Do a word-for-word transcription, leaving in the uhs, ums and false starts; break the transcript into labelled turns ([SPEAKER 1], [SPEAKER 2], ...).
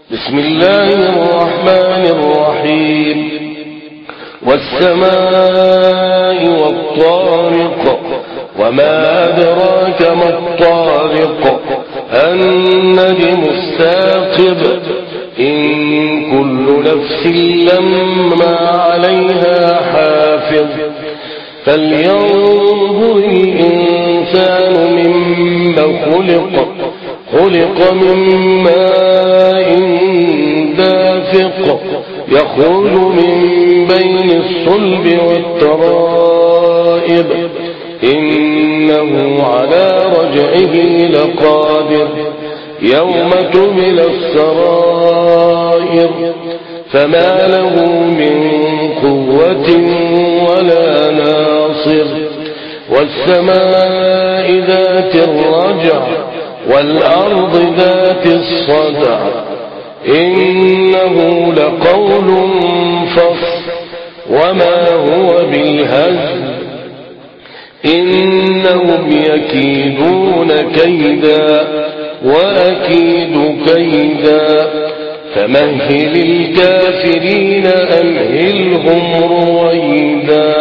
[SPEAKER 1] بسم الله الرحمن الرحيم والسماء والطارق وما أدراك ما الطارق النجم الثاقب إن كل نفس لما عليها حافظ فلينظر الإنسان مما خلق خلق من ماء دافق يخرج من بين الصلب والترائب إنه على رجعه لقادر يوم تبلى السرائر فما له من قوة ولا ناصر والسماء ذات الرجع والأرض ذات الصدع إنه لقول فصل وما هو بالهزل إنهم يكيدون كيدا وأكيد كيدا فمهل الكافرين أمهلهم رويدا